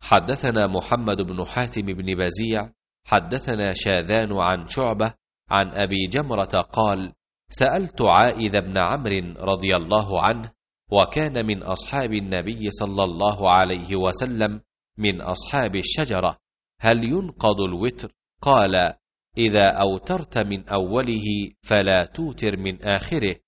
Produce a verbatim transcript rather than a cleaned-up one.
حدثنا محمد بن حاتم بن بزيع حدثنا شاذان عن شعبة عن أبي جمرة قال: سألت عائذ بن عمرو رضي الله عنه، وكان من أصحاب النبي صلى الله عليه وسلم من أصحاب الشجرة: هل ينقض الوتر؟ قال: إذا أوترت من أوله فلا توتر من آخره.